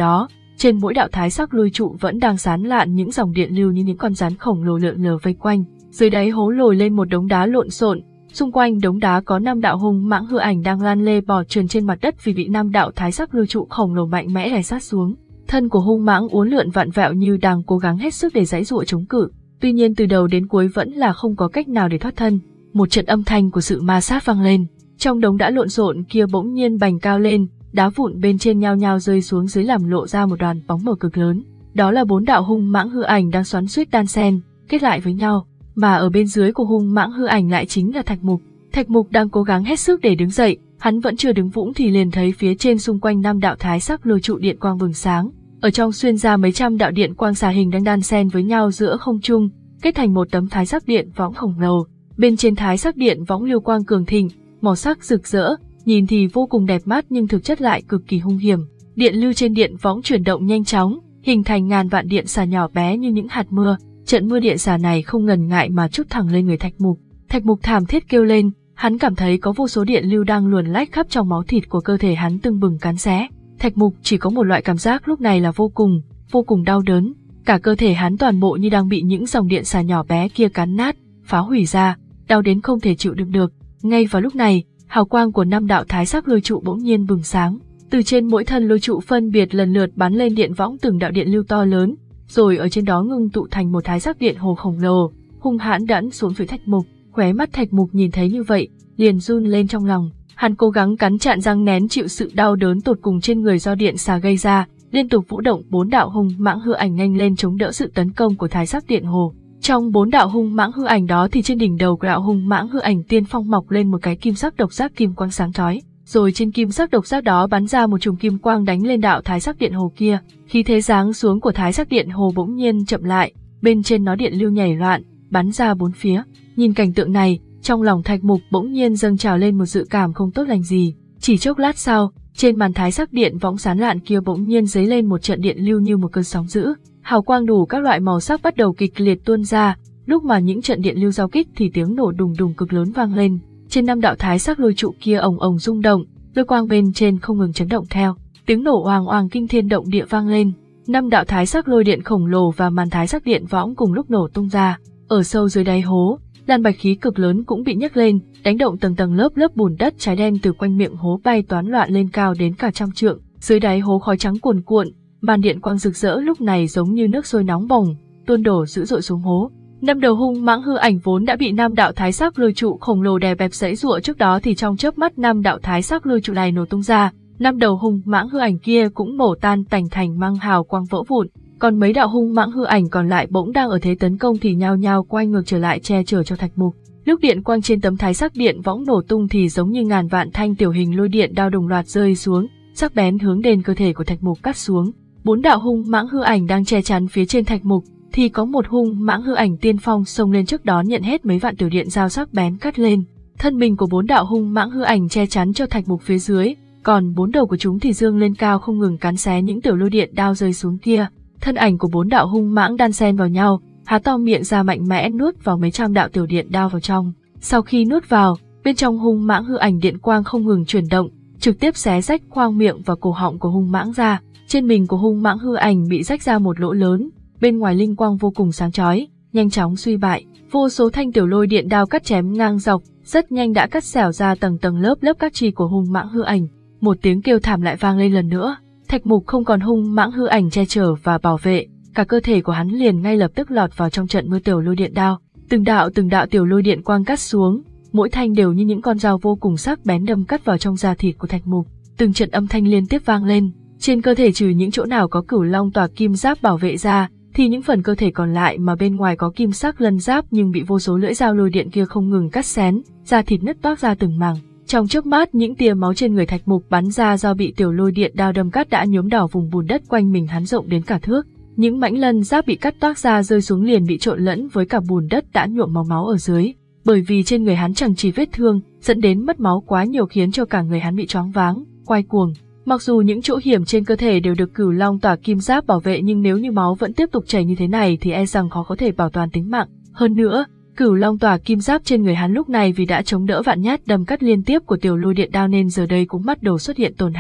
S1: trên mỗi đạo thái sắc lôi trụ vẫn đang sán lạn những dòng điện lưu như những con rắn khổng lồ lượn lờ vây quanh. Dưới đáy hố lồi lên một đống đá lộn xộn, xung quanh đống đá có năm đạo hung mãng hư ảnh đang lan lê bò trườn trên mặt đất vì bị năm đạo thái sắc lôi trụ khổng lồ mạnh mẽ đè sát xuống. Thân của hung mãng uốn lượn vặn vẹo như đang cố gắng hết sức để giãy giụa chống cự, tuy nhiên từ đầu đến cuối vẫn là không có cách nào để thoát thân. Một trận âm thanh của sự ma sát vang lên, trong đống đá lộn xộn kia bỗng nhiên bành cao lên, đá vụn bên trên nhao nhao rơi xuống dưới làm lộ ra một đoàn bóng mờ cực lớn. Đó là bốn đạo hung mãng hư ảnh đang xoắn xuýt đan xen, kết lại với nhau, mà ở bên dưới của hung mãng hư ảnh lại chính là Thạch Mục. Thạch Mục đang cố gắng hết sức để đứng dậy, hắn vẫn chưa đứng vững thì liền thấy phía trên xung quanh năm đạo thái sắc lôi trụ điện quang bừng sáng, ở trong xuyên ra mấy trăm đạo điện quang xà hình đang đan xen với nhau giữa không trung, kết thành một tấm thái sắc điện võng khổng lồ. Bên trên thái sắc điện võng lưu quang cường thịnh, màu sắc rực rỡ, nhìn thì vô cùng đẹp mắt nhưng thực chất lại cực kỳ hung hiểm. Điện lưu trên điện võng chuyển động nhanh chóng, hình thành ngàn vạn điện xà nhỏ bé như những hạt mưa. Trận mưa điện xà này không ngần ngại mà trút thẳng lên người Thạch Mục. Thạch Mục thảm thiết kêu lên, hắn cảm thấy có vô số điện lưu đang luồn lách khắp trong máu thịt của cơ thể hắn tưng bừng cắn xé. Thạch Mục chỉ có một loại cảm giác lúc này là vô cùng, vô cùng đau đớn. Cả cơ thể hắn toàn bộ như đang bị những dòng điện xà nhỏ bé kia cắn nát, phá hủy ra, đau đến không thể chịu đựng được. Ngay vào lúc này, hào quang của năm đạo thái sắc lôi trụ bỗng nhiên bừng sáng, từ trên mỗi thân lôi trụ phân biệt lần lượt bắn lên điện võng từng đạo điện lưu to lớn, rồi ở trên đó ngưng tụ thành một thái sắc điện hồ khổng lồ, hung hãn đẫm xuống phía Thạch Mục. Khóe mắt Thạch Mục nhìn thấy như vậy, liền run lên trong lòng. Hắn cố gắng cắn chặn răng nén chịu sự đau đớn tột cùng trên người do điện xà gây ra, liên tục vũ động bốn đạo hung mãng hư ảnh nhanh lên chống đỡ sự tấn công của thái sắc điện hồ. Trong bốn đạo hung mãng hư ảnh đó thì trên đỉnh đầu của đạo hung mãng hư ảnh tiên phong mọc lên một cái kim sắc độc giác kim quang sáng chói, rồi trên kim sắc độc giác đó bắn ra một chùm kim quang đánh lên đạo thái sắc điện hồ kia. Khí thế giáng xuống của thái sắc điện hồ bỗng nhiên chậm lại, bên trên nó điện lưu nhảy loạn, bắn ra bốn phía. Nhìn cảnh tượng này, trong lòng Thạch Mục bỗng nhiên dâng trào lên một dự cảm không tốt lành gì. Chỉ chốc lát sau, trên màn thái sắc điện võng sán lạn kia bỗng nhiên dấy lên một trận điện lưu như một cơn sóng dữ. Hào quang đủ các loại màu sắc bắt đầu kịch liệt tuôn ra, lúc mà những trận điện lưu giao kích thì tiếng nổ đùng đùng cực lớn vang lên. Trên năm đạo thái sắc lôi trụ kia ồng ồng rung động, lôi quang bên trên không ngừng chấn động theo, tiếng nổ oang oang kinh thiên động địa vang lên. Năm đạo thái sắc lôi điện khổng lồ và màn thái sắc điện võng cùng lúc nổ tung ra. Ở sâu dưới đáy hố, làn bạch khí cực lớn cũng bị nhấc lên, đánh động tầng tầng lớp lớp bùn đất cháy đen từ quanh miệng hố bay toán loạn lên cao đến cả trăm trượng. Dưới đáy hố khói trắng cuồn cuộn, màn điện quang rực rỡ lúc này giống như nước sôi nóng bỏng, tuôn đổ dữ dội xuống hố. Năm đầu hung mãng hư ảnh vốn đã bị năm đạo thái sắc lôi trụ khổng lồ đè bẹp giãy giụa trước đó thì trong chớp mắt năm đạo thái sắc lôi trụ này nổ tung ra, năm đầu hung mãng hư ảnh kia cũng nổ tan tành thành mang hào quang vỡ vụn. Còn mấy đạo hung mãng hư ảnh còn lại bỗng đang ở thế tấn công thì nhao nhao quay ngược trở lại che chở cho Thạch Mục. Lúc điện quang trên tấm thái sắc điện võng nổ tung thì giống như ngàn vạn thanh tiểu hình lôi điện đao đồng loạt rơi xuống, sắc bén hướng đến cơ thể của Thạch Mục cắt xuống. Bốn đạo hung mãng hư ảnh đang che chắn phía trên Thạch Mục, thì có một hung mãng hư ảnh tiên phong xông lên trước đó nhận hết mấy vạn tiểu điện dao sắc bén cắt lên. Thân mình của bốn đạo hung mãng hư ảnh che chắn cho Thạch Mục phía dưới, còn bốn đầu của chúng thì dương lên cao không ngừng cắn xé những tiểu lôi điện đao rơi xuống kia. Thân ảnh của bốn đạo hung mãng đan xen vào nhau, há to miệng ra mạnh mẽ nuốt vào mấy trăm đạo tiểu điện đao vào trong. Sau khi nuốt vào, bên trong hung mãng hư ảnh điện quang không ngừng chuyển động, trực tiếp xé rách khoang miệng và cổ họng của hung mãng ra. Trên mình của hung mãng hư ảnh bị rách ra một lỗ lớn, bên ngoài linh quang vô cùng sáng chói, nhanh chóng suy bại. Vô số thanh tiểu lôi điện đao cắt chém ngang dọc, rất nhanh đã cắt xẻo ra tầng tầng lớp lớp các chi của hung mãng hư ảnh. Một tiếng kêu thảm lại vang lên lần nữa. Thạch Mục không còn hung mãng hư ảnh che chở và bảo vệ, cả cơ thể của hắn liền ngay lập tức lọt vào trong trận mưa tiểu lôi điện đao. Từng đạo từng đạo tiểu lôi điện quang cắt xuống, mỗi thanh đều như những con dao vô cùng sắc bén đâm cắt vào trong da thịt của Thạch Mục. Từng trận âm thanh liên tiếp vang lên, trên cơ thể trừ những chỗ nào có cửu long tỏa kim giáp bảo vệ ra, thì những phần cơ thể còn lại mà bên ngoài có kim sắc lân giáp nhưng bị vô số lưỡi dao lôi điện kia không ngừng cắt xén, da thịt nứt toác ra từng mảng. Trong chớp mắt những tia máu trên người Thạch Mục bắn ra do bị tiểu lôi điện đao đâm cắt đã nhuốm đỏ vùng bùn đất quanh mình hắn rộng đến cả thước. Những mảnh lân giáp bị cắt toác ra rơi xuống liền bị trộn lẫn với cả bùn đất đã nhuộm màu máu ở dưới. Bởi vì trên người hắn chẳng chỉ vết thương, dẫn đến mất máu quá nhiều khiến cho cả người hắn bị choáng váng, quay cuồng. Mặc dù những chỗ hiểm trên cơ thể đều được cửu long tỏa kim giáp bảo vệ nhưng nếu như máu vẫn tiếp tục chảy như thế này thì e rằng khó có thể bảo toàn tính mạng. Hơn nữa, cửu long tỏa kim giáp trên người hắn lúc này vì đã chống đỡ vạn nhát đâm cắt liên tiếp của tiểu lôi điện đao nên giờ đây cũng bắt đầu xuất hiện tổn hại.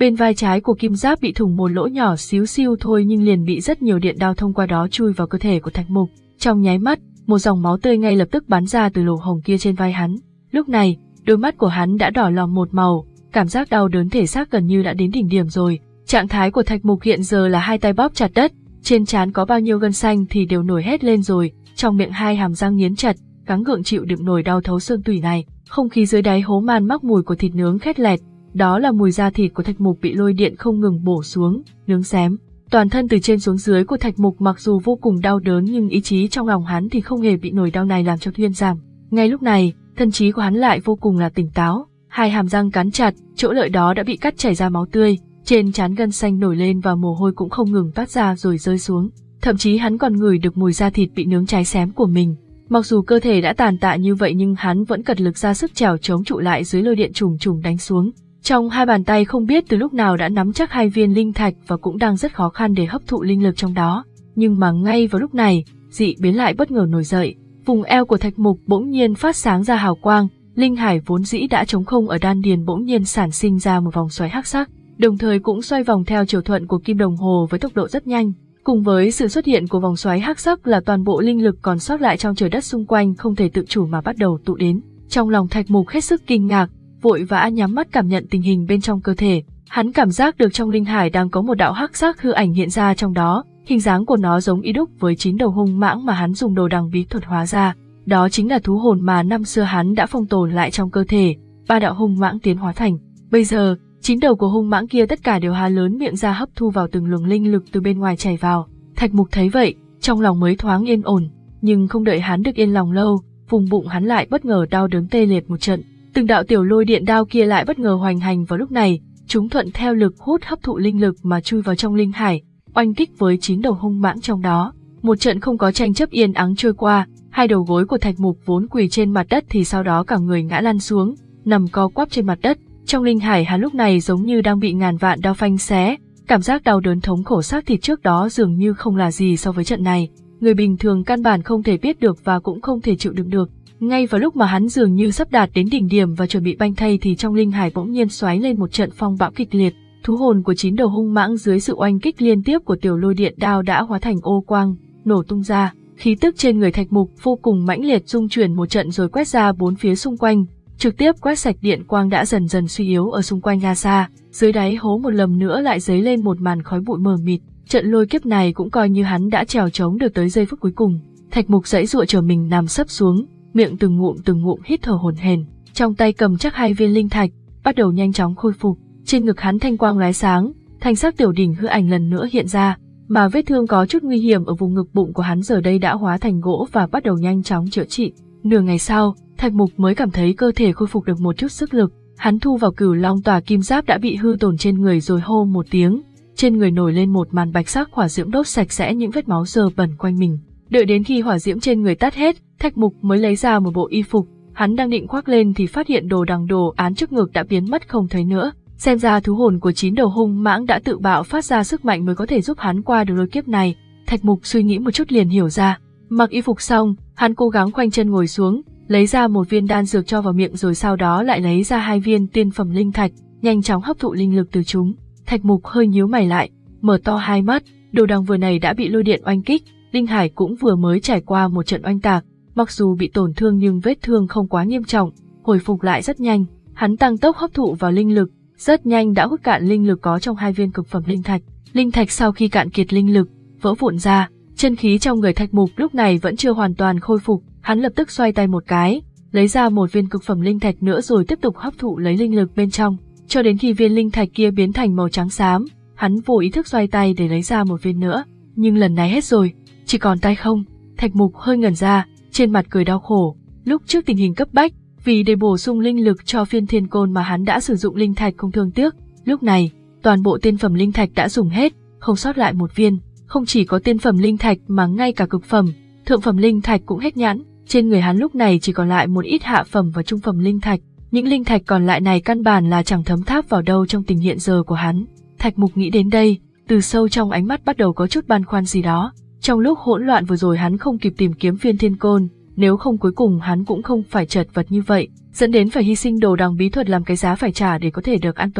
S1: Bên vai trái của kim giáp bị thủng một lỗ nhỏ xíu xiu thôi nhưng liền bị rất nhiều điện đao thông qua đó chui vào cơ thể của Thạch Mục. Trong nháy mắt, một dòng máu tươi ngay lập tức bắn ra từ lỗ hổng kia trên vai hắn. Lúc này, đôi mắt của hắn đã đỏ lòm một màu, cảm giác đau đớn thể xác gần như đã đến đỉnh điểm rồi. Trạng thái của Thạch Mục hiện giờ là hai tay bóp chặt đất, trên trán có bao nhiêu gân xanh thì đều nổi hết lên rồi, trong miệng hai hàm răng nghiến chặt, gắng gượng chịu đựng nổi đau thấu xương tủy này. Không khí dưới đáy hố man mắc mùi của thịt nướng khét lẹt, đó là mùi da thịt của Thạch Mục bị lôi điện không ngừng bổ xuống, nướng xém. Toàn thân từ trên xuống dưới của Thạch Mục mặc dù vô cùng đau đớn nhưng ý chí trong lòng hắn thì không hề bị nổi đau này làm cho thuyên giảm. Ngay lúc này, thân trí của hắn lại vô cùng là tỉnh táo, hai hàm răng cắn chặt, chỗ lợi đó đã bị cắt chảy ra máu tươi, trên trán gân xanh nổi lên và mồ hôi cũng không ngừng toát ra rồi rơi xuống. Thậm chí hắn còn ngửi được mùi da thịt bị nướng cháy xém của mình. Mặc dù cơ thể đã tàn tạ như vậy nhưng hắn vẫn cật lực ra sức trèo chống trụ lại dưới lôi điện trùng trùng đánh xuống. Trong hai bàn tay không biết từ lúc nào đã nắm chắc hai viên linh thạch và cũng đang rất khó khăn để hấp thụ linh lực trong đó. Nhưng mà ngay vào lúc này, dị biến lại bất ngờ nổi dậy. Vùng eo của Thạch Mục bỗng nhiên phát sáng ra hào quang, linh hải vốn dĩ đã trống không ở đan điền bỗng nhiên sản sinh ra một vòng xoáy hắc sắc, đồng thời cũng xoay vòng theo chiều thuận của kim đồng hồ với tốc độ rất nhanh. Cùng với sự xuất hiện của vòng xoáy hắc sắc là toàn bộ linh lực còn sót lại trong trời đất xung quanh không thể tự chủ mà bắt đầu tụ đến. Trong lòng Thạch Mục hết sức kinh ngạc, vội vã nhắm mắt cảm nhận tình hình bên trong cơ thể. Hắn cảm giác được trong linh hải đang có một đạo hắc sắc hư ảnh hiện ra trong đó, hình dáng của nó giống y đúc với chín đầu hung mãng mà hắn dùng đồ đằng bí thuật hóa ra. Đó chính là thú hồn mà năm xưa hắn đã phong tồn lại trong cơ thể, ba đạo hung mãng tiến hóa thành. Bây giờ, chín đầu của hung mãng kia tất cả đều há lớn miệng ra hấp thu vào từng luồng linh lực từ bên ngoài chảy vào. Thạch Mục thấy vậy, trong lòng mới thoáng yên ổn, nhưng không đợi hắn được yên lòng lâu, vùng bụng hắn lại bất ngờ đau đớn tê liệt một trận. Từng đạo tiểu lôi điện đao kia lại bất ngờ hoành hành vào lúc này, chúng thuận theo lực hút hấp thụ linh lực mà chui vào trong linh hải, oanh kích với chín đầu hung mãng trong đó. Một trận không có tranh chấp yên ắng trôi qua, hai đầu gối của Thạch Mục vốn quỳ trên mặt đất thì sau đó cả người ngã lăn xuống, nằm co quắp trên mặt đất. Trong linh hải hắn lúc này giống như đang bị ngàn vạn đao phanh xé, cảm giác đau đớn thống khổ xác thịt trước đó dường như không là gì so với trận này. Người bình thường căn bản không thể biết được và cũng không thể chịu đựng được. Ngay vào lúc mà hắn dường như sắp đạt đến đỉnh điểm và chuẩn bị banh thay thì trong linh hải bỗng nhiên xoáy lên một trận phong bão kịch liệt. Thú hồn của chín đầu hung mãng dưới sự oanh kích liên tiếp của tiểu lôi điện đao đã hóa thành ô quang, nổ tung ra. Khí tức trên người Thạch Mục vô cùng mãnh liệt rung chuyển một trận rồi quét ra bốn phía xung quanh, trực tiếp quét sạch điện quang đã dần dần suy yếu ở xung quanh ra xa. Dưới đáy hố một lần nữa lại dấy lên một màn khói bụi mờ mịt. Trận lôi kiếp này cũng coi như hắn đã trèo trống được tới giây phút cuối cùng. Thạch Mục giãy giụa trở mình nằm sấp xuống, miệng từng ngụm từng ngụm hít thở hổn hển, trong tay cầm chắc hai viên linh thạch, bắt đầu nhanh chóng khôi phục. Trên ngực hắn thanh quang lóe sáng, thanh sắc tiểu đỉnh hư ảnh lần nữa hiện ra, mà vết thương có chút nguy hiểm ở vùng ngực bụng của hắn giờ đây đã hóa thành gỗ và bắt đầu nhanh chóng chữa trị. Nửa ngày sau, Thạch Mục mới cảm thấy cơ thể khôi phục được một chút sức lực. Hắn thu vào Cửu Long tòa kim giáp đã bị hư tổn trên người rồi hô một tiếng, trên người nổi lên một màn bạch sắc hỏa diễm đốt sạch sẽ những vết máu dơ bẩn quanh mình. Đợi đến khi hỏa diễm trên người tắt hết, Thạch Mục mới lấy ra một bộ y phục, hắn đang định khoác lên thì phát hiện đồ đằng đồ án trước ngực đã biến mất không thấy nữa. Xem ra thú hồn của chín đầu hung mãng đã tự bạo phát ra sức mạnh mới có thể giúp hắn qua được lôi kiếp này. Thạch Mục suy nghĩ một chút liền hiểu ra. Mặc y phục xong, hắn cố gắng khoanh chân ngồi xuống, lấy ra một viên đan dược cho vào miệng rồi sau đó lại lấy ra hai viên tiên phẩm linh thạch, nhanh chóng hấp thụ linh lực từ chúng. Thạch Mục hơi nhíu mày lại, mở to hai mắt, đồ đằng vừa này đã bị lôi điện oanh kích, linh hải cũng vừa mới trải qua một trận oanh tạc, mặc dù bị tổn thương nhưng vết thương không quá nghiêm trọng, hồi phục lại rất nhanh. Hắn tăng tốc hấp thụ vào linh lực, rất nhanh đã hút cạn linh lực có trong hai viên cực phẩm linh thạch. Linh thạch sau khi cạn kiệt linh lực, vỡ vụn ra, chân khí trong người Thạch Mục lúc này vẫn chưa hoàn toàn khôi phục, hắn lập tức xoay tay một cái, lấy ra một viên cực phẩm linh thạch nữa rồi tiếp tục hấp thụ lấy linh lực bên trong, cho đến khi viên linh thạch kia biến thành màu trắng xám, hắn vô ý thức xoay tay để lấy ra một viên nữa, nhưng lần này hết rồi, chỉ còn tay không. Thạch Mục hơi ngẩn ra, trên mặt cười đau khổ, lúc trước tình hình cấp bách, vì để bổ sung linh lực cho phiên thiên côn mà hắn đã sử dụng linh thạch không thương tiếc, lúc này, toàn bộ tiên phẩm linh thạch đã dùng hết, không sót lại một viên, không chỉ có tiên phẩm linh thạch mà ngay cả cực phẩm, thượng phẩm linh thạch cũng hết nhãn, trên người hắn lúc này chỉ còn lại một ít hạ phẩm và trung phẩm linh thạch, những linh thạch còn lại này căn bản là chẳng thấm tháp vào đâu trong tình hiện giờ của hắn. Thạch Mục nghĩ đến đây, từ sâu trong ánh mắt bắt đầu có chút băn khoăn gì đó, trong lúc hỗn loạn vừa rồi hắn không kịp tìm kiếm phiên thiên côn, nếu không cuối cùng hắn cũng không phải chật vật như vậy, dẫn đến phải hy sinh đồ đằng bí thuật làm cái giá phải trả để có thể được an toàn.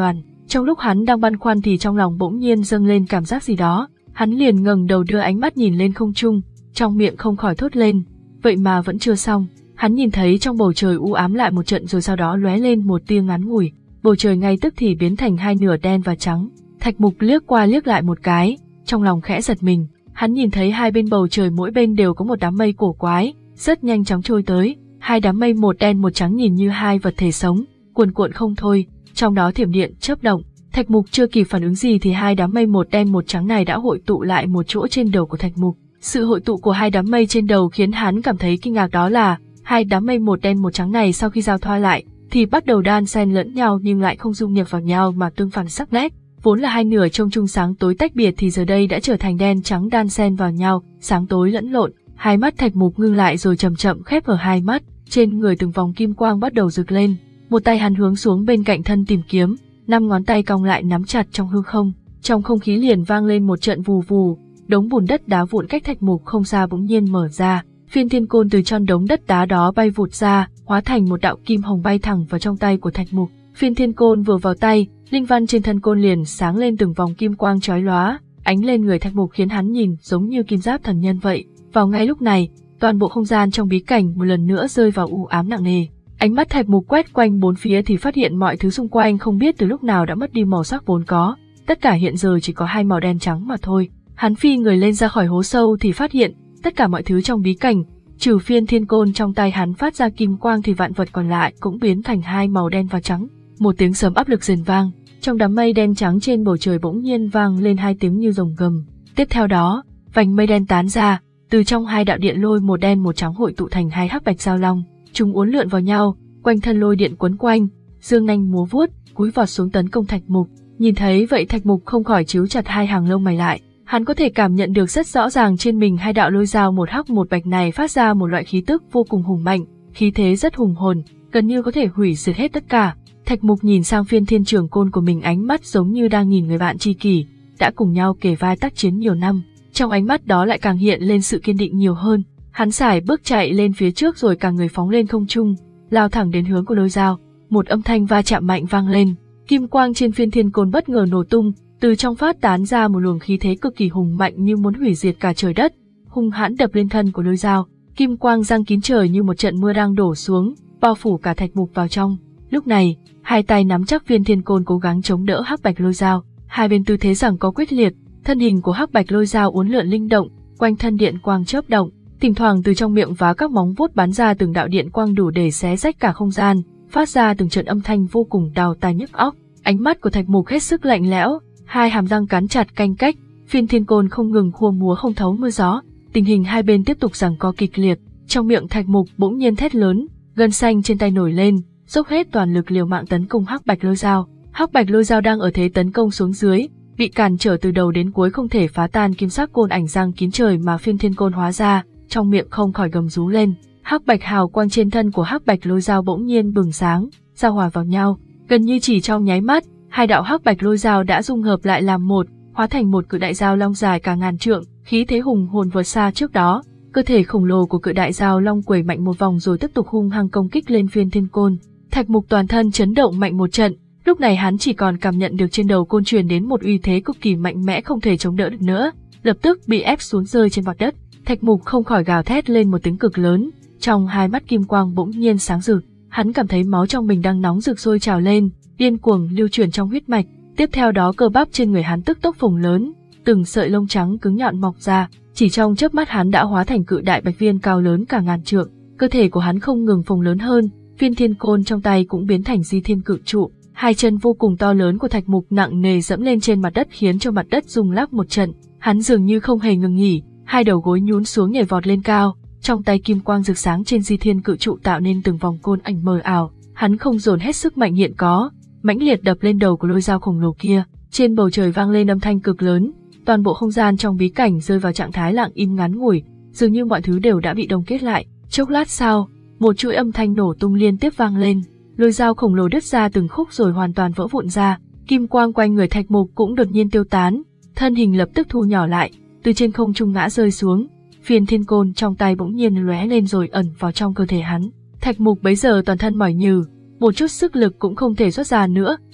S1: Trong lúc hắn đang băn khoăn thì trong lòng bỗng nhiên dâng lên cảm giác gì đó, hắn liền ngẩng đầu đưa ánh mắt nhìn lên không trung, trong miệng không khỏi thốt lên, vậy mà vẫn chưa xong. Hắn nhìn thấy trong bầu trời u ám lại một trận rồi sau đó lóe lên một tia ngắn ngủi, bầu trời ngay tức thì biến thành hai nửa đen và trắng. Thạch Mục liếc qua liếc lại một cái, trong lòng khẽ giật mình, hắn nhìn thấy hai bên bầu trời mỗi bên đều có một đám mây cổ quái, rất nhanh chóng trôi tới, hai đám mây một đen một trắng nhìn như hai vật thể sống, cuồn cuộn không thôi, trong đó thiểm điện chớp động. Thạch Mục chưa kịp phản ứng gì thì hai đám mây một đen một trắng này đã hội tụ lại một chỗ trên đầu của Thạch Mục. Sự hội tụ của hai đám mây trên đầu khiến hắn cảm thấy kinh ngạc, đó là hai đám mây một đen một trắng này sau khi giao thoa lại thì bắt đầu đan xen lẫn nhau nhưng lại không dung nhập vào nhau mà tương phản sắc nét. Vốn là hai nửa trông chung sáng tối tách biệt thì giờ đây đã trở thành đen trắng đan xen vào nhau, sáng tối lẫn lộn. Hai mắt Thạch Mục ngưng lại rồi chậm chậm khép hờ hai mắt, trên người từng vòng kim quang bắt đầu rực lên. Một tay hắn hướng xuống bên cạnh thân tìm kiếm, năm ngón tay cong lại nắm chặt trong hư không. Trong không khí liền vang lên một trận vù vù, đống bùn đất đá vụn cách Thạch Mục không xa bỗng nhiên mở ra, phiên thiên côn từ trong đống đất đá đó bay vụt ra, hóa thành một đạo kim hồng bay thẳng vào trong tay của Thạch Mục. Phiên thiên côn vừa vào tay, linh văn trên thân côn liền sáng lên từng vòng kim quang chói lóa, ánh lên người Thạch Mục khiến hắn nhìn giống như kim giáp thần nhân vậy. Vào ngay lúc này, toàn bộ không gian trong bí cảnh một lần nữa rơi vào u ám nặng nề. Ánh mắt Thạch Mục quét quanh bốn phía thì phát hiện mọi thứ xung quanh không biết từ lúc nào đã mất đi màu sắc vốn có, tất cả hiện giờ chỉ có hai màu đen trắng mà thôi. Hắn phi người lên ra khỏi hố sâu thì phát hiện tất cả mọi thứ trong bí cảnh, trừ phiên thiên côn trong tay hắn phát ra kim quang thì vạn vật còn lại cũng biến thành hai màu đen và trắng. Một tiếng sấm áp lực rền vang, trong đám mây đen trắng trên bầu trời bỗng nhiên vang lên hai tiếng như rồng gầm. Tiếp theo đó, vành mây đen tán ra, từ trong hai đạo điện lôi một đen một trắng hội tụ thành hai hắc bạch giao long, chúng uốn lượn vào nhau, quanh thân lôi điện quấn quanh, dương nanh múa vuốt, cúi vọt xuống tấn công Thạch Mục. Nhìn thấy vậy Thạch Mục không khỏi chíu chặt hai hàng lông mày lại, hắn có thể cảm nhận được rất rõ ràng trên mình hai đạo lôi dao một hắc một bạch này phát ra một loại khí tức vô cùng hùng mạnh, khí thế rất hùng hồn, gần như có thể hủy diệt hết tất cả. Thạch Mục nhìn sang phiên thiên trường côn của mình, ánh mắt giống như đang nhìn người bạn tri kỷ, đã cùng nhau kề vai tác chiến nhiều năm, trong ánh mắt đó lại càng hiện lên sự kiên định nhiều hơn. Hắn sải bước chạy lên phía trước rồi cả người phóng lên không trung, lao thẳng đến hướng của lôi dao. Một âm thanh va chạm mạnh vang lên, kim quang trên phiên thiên côn bất ngờ nổ tung, từ trong phát tán ra một luồng khí thế cực kỳ hùng mạnh như muốn hủy diệt cả trời đất, hung hãn đập lên thân của lôi dao. Kim quang giăng kín trời như một trận mưa đang đổ xuống, bao phủ cả Thạch Mục vào trong. Lúc này, hai tay nắm chắc phiên thiên côn cố gắng chống đỡ hắc bạch lôi dao, hai bên tư thế giằng co quyết liệt, thân hình của hắc bạch lôi dao uốn lượn linh động, quanh thân điện quang chớp động, thỉnh thoảng từ trong miệng và các móng vuốt bắn ra từng đạo điện quang đủ để xé rách cả không gian, phát ra từng trận âm thanh vô cùng đào tai nhức óc. Ánh mắt của Thạch Mục hết sức lạnh lẽo, hai hàm răng cắn chặt canh cách, phiên thiên côn không ngừng khua múa không thấu mưa gió, tình hình hai bên tiếp tục giằng co kịch liệt. Trong miệng Thạch Mục bỗng nhiên thét lớn, gân xanh trên tay nổi lên, dốc hết toàn lực liều mạng tấn công hắc bạch lôi dao. Hắc bạch lôi dao đang ở thế tấn công xuống dưới, bị cản trở từ đầu đến cuối không thể phá tan kim sắc côn ảnh răng kín trời mà phiên thiên côn hóa ra, trong miệng không khỏi gầm rú lên. Hắc bạch hào quang trên thân của hắc bạch lôi dao bỗng nhiên bừng sáng, giao hòa vào nhau, gần như chỉ trong nháy mắt, hai đạo hắc bạch lôi dao đã dung hợp lại làm một, hóa thành một cự đại dao long dài cả ngàn trượng, khí thế hùng hồn vượt xa trước đó. Cơ thể khổng lồ của cự đại dao long quẩy mạnh một vòng rồi tiếp tục hung hăng công kích lên phiên thiên côn. Thạch Mục toàn thân chấn động mạnh một trận, lúc này hắn chỉ còn cảm nhận được trên đầu côn truyền đến một uy thế cực kỳ mạnh mẽ không thể chống đỡ được nữa, lập tức bị ép xuống rơi trên mặt đất. Thạch Mục không khỏi gào thét lên một tiếng cực lớn, trong hai mắt kim quang bỗng nhiên sáng rực, hắn cảm thấy máu trong mình đang nóng rực sôi trào lên, điên cuồng lưu chuyển trong huyết mạch. Tiếp theo đó cơ bắp trên người hắn tức tốc phồng lớn, từng sợi lông trắng cứng nhọn mọc ra, chỉ trong chớp mắt hắn đã hóa thành cự đại bạch viên cao lớn cả ngàn trượng. Cơ thể của hắn không ngừng phồng lớn hơn, phiên thiên côn trong tay cũng biến thành di thiên cự trụ. Hai chân vô cùng to lớn của Thạch Mục nặng nề dẫm lên trên mặt đất khiến cho mặt đất rung lắc một trận. Hắn dường như không hề ngừng nghỉ, hai đầu gối nhún xuống nhảy vọt lên cao, trong tay kim quang rực sáng trên di thiên cự trụ tạo nên từng vòng côn ảnh mờ ảo. Hắn không dồn hết sức mạnh hiện có, mãnh liệt đập lên đầu của lôi dao khổng lồ kia. Trên bầu trời vang lên âm thanh cực lớn, toàn bộ không gian trong bí cảnh rơi vào trạng thái lặng im ngắn ngủi, dường như mọi thứ đều đã bị đông kết lại. Chốc lát sau, một chuỗi âm thanh nổ tung liên tiếp vang lên, lôi dao khổng lồ đứt ra từng khúc rồi hoàn toàn vỡ vụn ra, kim quang quanh người Thạch Mục cũng đột nhiên tiêu tán, thân hình lập tức thu nhỏ lại, từ trên không trung ngã rơi xuống. Phiên thiên côn trong tay bỗng nhiên lóe lên rồi ẩn vào trong cơ thể hắn. Thạch Mục bấy giờ toàn thân mỏi nhừ, một chút sức lực cũng không thể xuất ra nữa,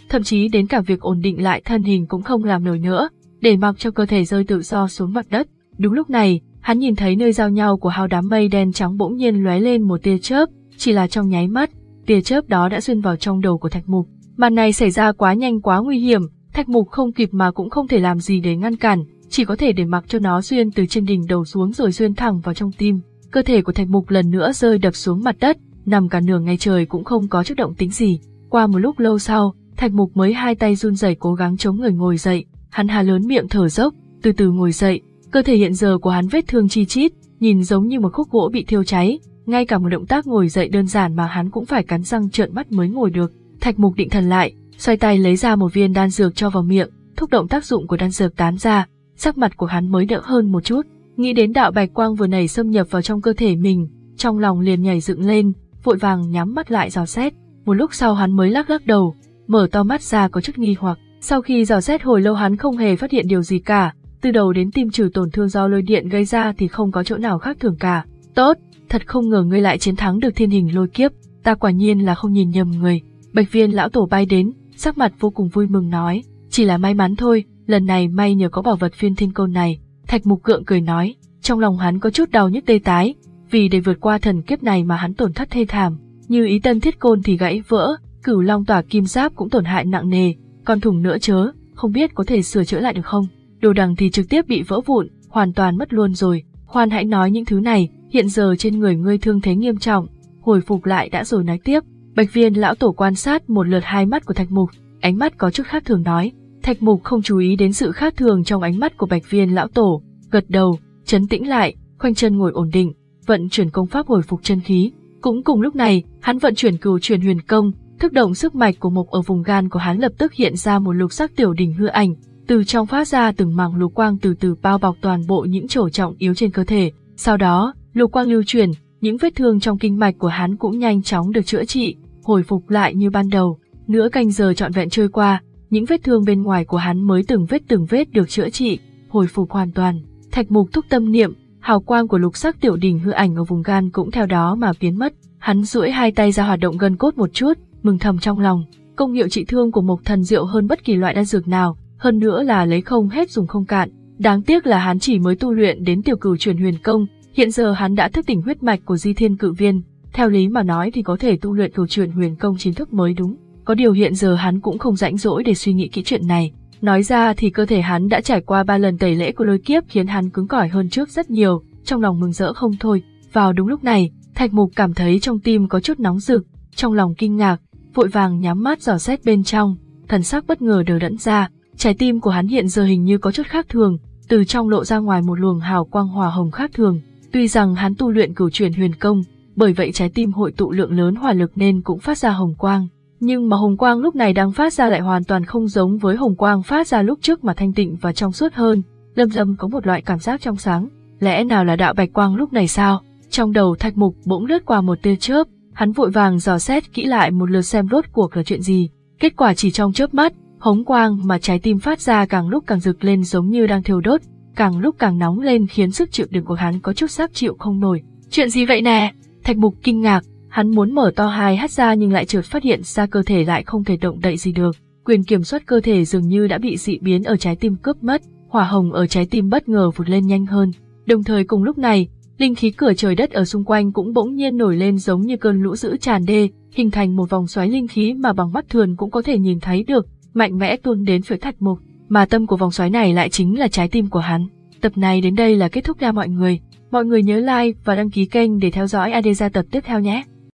S1: thậm chí đến cả việc ổn định lại thân hình cũng không làm nổi nữa, để mặc cho cơ thể rơi tự do xuống mặt đất. Đúng lúc này, hắn nhìn thấy nơi giao nhau của hai đám mây đen trắng bỗng nhiên lóe lên một tia chớp, chỉ là trong nháy mắt, tia chớp đó đã xuyên vào trong đầu của Thạch Mục. Màn này xảy ra quá nhanh quá nguy hiểm, Thạch Mục không kịp mà cũng không thể làm gì để ngăn cản, chỉ có thể để mặc cho nó xuyên từ trên đỉnh đầu xuống rồi xuyên thẳng vào trong tim. Cơ thể của Thạch Mục lần nữa rơi đập xuống mặt đất, nằm cả nửa ngày trời cũng không có chút động tĩnh gì. Qua một lúc lâu sau, Thạch Mục mới hai tay run rẩy cố gắng chống người ngồi dậy, hắn há lớn miệng thở dốc, từ từ ngồi dậy. Cơ thể hiện giờ của hắn vết thương chi chít, nhìn giống như một khúc gỗ bị thiêu cháy, ngay cả một động tác ngồi dậy đơn giản mà hắn cũng phải cắn răng trợn mắt mới ngồi được. Thạch Mục định thần lại, xoay tay lấy ra một viên đan dược cho vào miệng, thúc động tác dụng của đan dược tán ra, sắc mặt của hắn mới đỡ hơn một chút. Nghĩ đến đạo bạch quang vừa nảy xâm nhập vào trong cơ thể mình, trong lòng liền nhảy dựng lên, vội vàng nhắm mắt lại dò xét. Một lúc sau hắn mới lắc lắc đầu, mở to mắt ra có chút nghi hoặc. Sau khi dò xét hồi lâu hắn không hề phát hiện điều gì cả, từ đầu đến tim trừ tổn thương do lôi điện gây ra thì không có chỗ nào khác thường cả. Tốt, thật không ngờ ngươi lại chiến thắng được thiên hình lôi kiếp, ta quả nhiên là không nhìn nhầm người. Bạch Viên lão tổ bay đến, sắc mặt vô cùng vui mừng nói, chỉ là may mắn thôi, lần này may nhờ có bảo vật phiên thiên côn này. Thạch Mục gượng cười nói, trong lòng hắn có chút đau nhức tê tái, vì để vượt qua thần kiếp này mà hắn tổn thất thê thảm, như ý tân thiết côn thì gãy vỡ, cửu long tỏa kim giáp cũng tổn hại nặng nề, còn thủng nữa chớ, không biết có thể sửa chữa lại được không. Đồ đằng thì trực tiếp bị vỡ vụn, hoàn toàn mất luôn rồi. Khoan hãy nói những thứ này, hiện giờ trên người ngươi thương thế nghiêm trọng, hồi phục lại đã rồi nói tiếp. Bạch Viên lão tổ quan sát một lượt hai mắt của Thạch Mục, ánh mắt có chút khác thường nói. Thạch Mục không chú ý đến sự khác thường trong ánh mắt của Bạch Viên lão tổ, gật đầu, trấn tĩnh lại, khoanh chân ngồi ổn định, vận chuyển công pháp hồi phục chân khí. Cũng cùng lúc này, hắn vận chuyển cửu truyền huyền công, thức động sức mạch của mộc ở vùng gan của hắn lập tức hiện ra một lục sắc tiểu đỉnh hư ảnh, từ trong phát ra từng mảng lục quang từ từ bao bọc toàn bộ những chỗ trọng yếu trên cơ thể. Sau đó, lục quang lưu chuyển, những vết thương trong kinh mạch của hắn cũng nhanh chóng được chữa trị, hồi phục lại như ban đầu. Nửa canh giờ trọn vẹn trôi qua, những vết thương bên ngoài của hắn mới từng vết từng vết được chữa trị, hồi phục hoàn toàn. Thạch Mục thúc tâm niệm, hào quang của lục sắc tiểu đỉnh hư ảnh ở vùng gan cũng theo đó mà biến mất. Hắn duỗi hai tay ra hoạt động gân cốt một chút, mừng thầm trong lòng, công hiệu trị thương của Mộc Thần diệu hơn bất kỳ loại đan dược nào, hơn nữa là lấy không hết dùng không cạn. Đáng tiếc là hắn chỉ mới tu luyện đến tiểu cửu truyền huyền công, hiện giờ hắn đã thức tỉnh huyết mạch của Di Thiên Cự Viên, theo lý mà nói thì có thể tu luyện cửu truyền huyền công chính thức mới đúng. Có điều hiện giờ hắn cũng không rảnh rỗi để suy nghĩ kỹ chuyện này. Nói ra thì cơ thể hắn đã trải qua ba lần tẩy lễ của lôi kiếp khiến hắn cứng cỏi hơn trước rất nhiều, trong lòng mừng rỡ không thôi. Vào đúng lúc này, Thạch Mục cảm thấy trong tim có chút nóng rực, trong lòng kinh ngạc, vội vàng nhắm mắt dò xét bên trong, thần sắc bất ngờ đờ đẫn ra, trái tim của hắn hiện giờ hình như có chút khác thường, từ trong lộ ra ngoài một luồng hào quang hỏa hồng khác thường. Tuy rằng hắn tu luyện cửu truyền huyền công, bởi vậy trái tim hội tụ lượng lớn hỏa lực nên cũng phát ra hồng quang, nhưng mà hồng quang lúc này đang phát ra lại hoàn toàn không giống với hồng quang phát ra lúc trước mà thanh tịnh và trong suốt hơn, lâm dâm có một loại cảm giác trong sáng. Lẽ nào là đạo bạch quang lúc này sao? Trong đầu Thạch Mục bỗng lướt qua một tia chớp, hắn vội vàng dò xét kỹ lại một lượt xem rốt cuộc là chuyện gì. Kết quả chỉ trong chớp mắt, hồng quang mà trái tim phát ra càng lúc càng rực lên giống như đang thiêu đốt, càng lúc càng nóng lên khiến sức chịu đựng của hắn có chút sắp chịu không nổi. Chuyện gì vậy nè? Thạch Mục kinh ngạc, hắn muốn mở to hai mắt ra nhưng lại chợt phát hiện ra cơ thể lại không thể động đậy gì được. Quyền kiểm soát cơ thể dường như đã bị dị biến ở trái tim cướp mất, hỏa hồng ở trái tim bất ngờ vụt lên nhanh hơn. Đồng thời cùng lúc này, linh khí cửa trời đất ở xung quanh cũng bỗng nhiên nổi lên giống như cơn lũ dữ tràn đê, hình thành một vòng xoáy linh khí mà bằng mắt thường cũng có thể nhìn thấy được, mạnh mẽ tuôn đến phía Thạch Mục, mà tâm của vòng xoáy này lại chính là trái tim của hắn. Tập này đến đây là kết thúc nha mọi người. Mọi người nhớ like và đăng ký kênh để theo dõi a đê gia tập tiếp theo nhé.